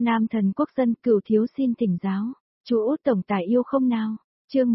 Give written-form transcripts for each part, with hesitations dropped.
Nam thần quốc dân cửu thiếu xin thỉnh giáo. Chú Út tổng tài yêu không nào? Chương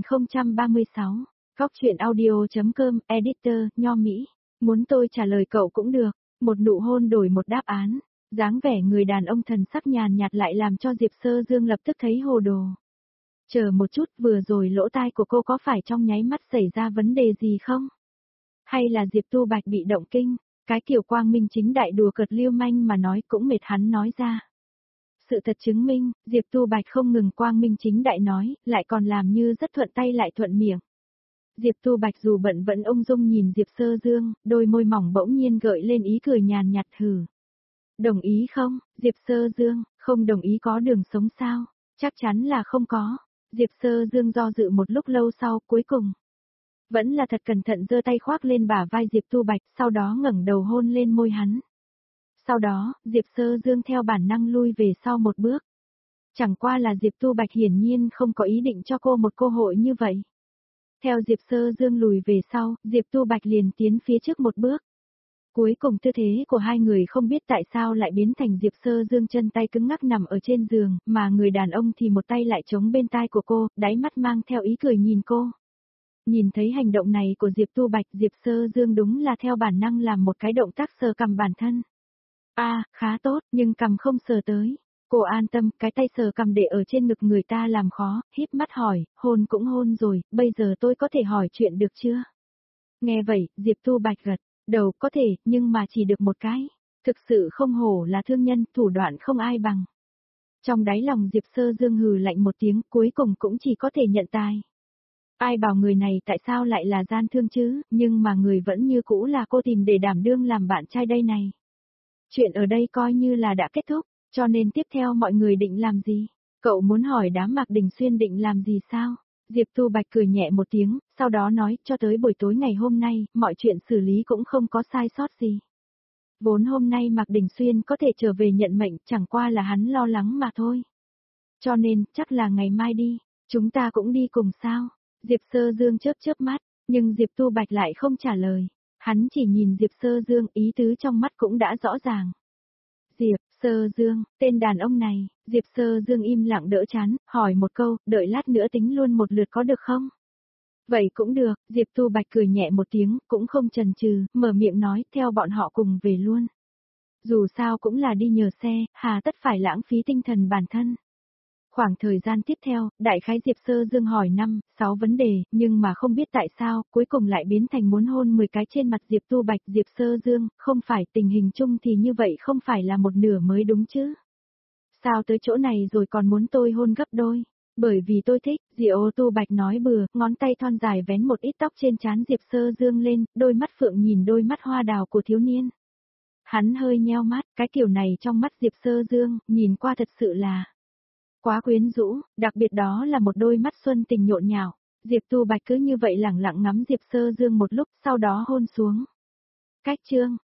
1036. Góc truyện audio.com, editor, Nho Mỹ. Muốn tôi trả lời cậu cũng được. Một nụ hôn đổi một đáp án. Dáng vẻ người đàn ông thần sắc nhàn nhạt lại làm cho Diệp Sơ Dương lập tức thấy hồ đồ. Chờ một chút, vừa rồi lỗ tai của cô có phải trong nháy mắt xảy ra vấn đề gì không? Hay là Diệp Tu Bạch bị động kinh? Cái kiểu quang minh chính đại đùa cợt lưu manh mà nói cũng mệt hắn nói ra. Sự thật chứng minh, Diệp Tu Bạch không ngừng quang minh chính đại nói, lại còn làm như rất thuận tay lại thuận miệng. Diệp Tu Bạch dù bận vẫn ung dung nhìn Diệp Sơ Dương, đôi môi mỏng bỗng nhiên gợi lên ý cười nhàn nhạt hừ. Đồng ý không, Diệp Sơ Dương, không đồng ý có đường sống sao? Chắc chắn là không có. Diệp Sơ Dương do dự một lúc lâu sau, cuối cùng vẫn là thật cẩn thận giơ tay khoác lên bả vai Diệp Tu Bạch, sau đó ngẩng đầu hôn lên môi hắn. Sau đó, Diệp Sơ Dương theo bản năng lui về sau một bước. Chẳng qua là Diệp Tu Bạch hiển nhiên không có ý định cho cô một cơ hội như vậy. Theo Diệp Sơ Dương lùi về sau, Diệp Tu Bạch liền tiến phía trước một bước. Cuối cùng tư thế của hai người không biết tại sao lại biến thành Diệp Sơ Dương chân tay cứng ngắc nằm ở trên giường, mà người đàn ông thì một tay lại chống bên tai của cô, đáy mắt mang theo ý cười nhìn cô. Nhìn thấy hành động này của Diệp Tu Bạch, Diệp Sơ Dương đúng là theo bản năng làm một cái động tác sờ cằm bản thân. Khá tốt, nhưng cằm không sờ tới. Cô an tâm, cái tay sờ cằm để ở trên ngực người ta làm khó, híp mắt hỏi, hôn cũng hôn rồi, bây giờ tôi có thể hỏi chuyện được chưa? Nghe vậy, Diệp Tu Bạch gật đầu, có thể, nhưng mà chỉ được một cái. Thực sự không hổ là thương nhân, thủ đoạn không ai bằng. Trong đáy lòng Diệp Sơ Dương hừ lạnh một tiếng, cuối cùng cũng chỉ có thể nhận tài. Ai bảo người này tại sao lại là gian thương chứ, nhưng mà người vẫn như cũ là cô tìm để đảm đương làm bạn trai đây này. Chuyện ở đây coi như là đã kết thúc, cho nên tiếp theo mọi người định làm gì? Cậu muốn hỏi đám Mạc Đình Xuyên định làm gì sao? Diệp Tu Bạch cười nhẹ một tiếng, sau đó nói, cho tới buổi tối ngày hôm nay, mọi chuyện xử lý cũng không có sai sót gì. Vốn hôm nay Mạc Đình Xuyên có thể trở về nhận mệnh, chẳng qua là hắn lo lắng mà thôi. Cho nên, chắc là ngày mai đi, chúng ta cũng đi cùng sao? Diệp Sơ Dương chớp chớp mắt, nhưng Diệp Tu Bạch lại không trả lời. Hắn chỉ nhìn Diệp Sơ Dương, ý tứ trong mắt cũng đã rõ ràng. Diệp Sơ Dương, tên đàn ông này, Diệp Sơ Dương im lặng đỡ chán, hỏi một câu, đợi lát nữa tính luôn một lượt có được không? Vậy cũng được, Diệp Tu Bạch cười nhẹ một tiếng, cũng không chần chừ, mở miệng nói, theo bọn họ cùng về luôn. Dù sao cũng là đi nhờ xe, hà tất phải lãng phí tinh thần bản thân. Khoảng thời gian tiếp theo, đại khái Diệp Sơ Dương hỏi 5-6 vấn đề, nhưng mà không biết tại sao, cuối cùng lại biến thành muốn hôn 10 cái trên mặt Diệp Tu Bạch. Diệp Sơ Dương, không phải tình hình chung thì như vậy không phải là một nửa mới đúng chứ. Sao tới chỗ này rồi còn muốn tôi hôn gấp đôi? Bởi vì tôi thích, Diệp Tu Bạch nói bừa, ngón tay thon dài vén một ít tóc trên trán Diệp Sơ Dương lên, đôi mắt phượng nhìn đôi mắt hoa đào của thiếu niên. Hắn hơi nheo mắt, cái kiểu này trong mắt Diệp Sơ Dương, nhìn qua thật sự là quá quyến rũ, đặc biệt đó là một đôi mắt xuân tình nhộn nhạo. Diệp Tu Bạch cứ như vậy lẳng lặng ngắm Diệp Sơ Dương một lúc, sau đó hôn xuống. Cách chương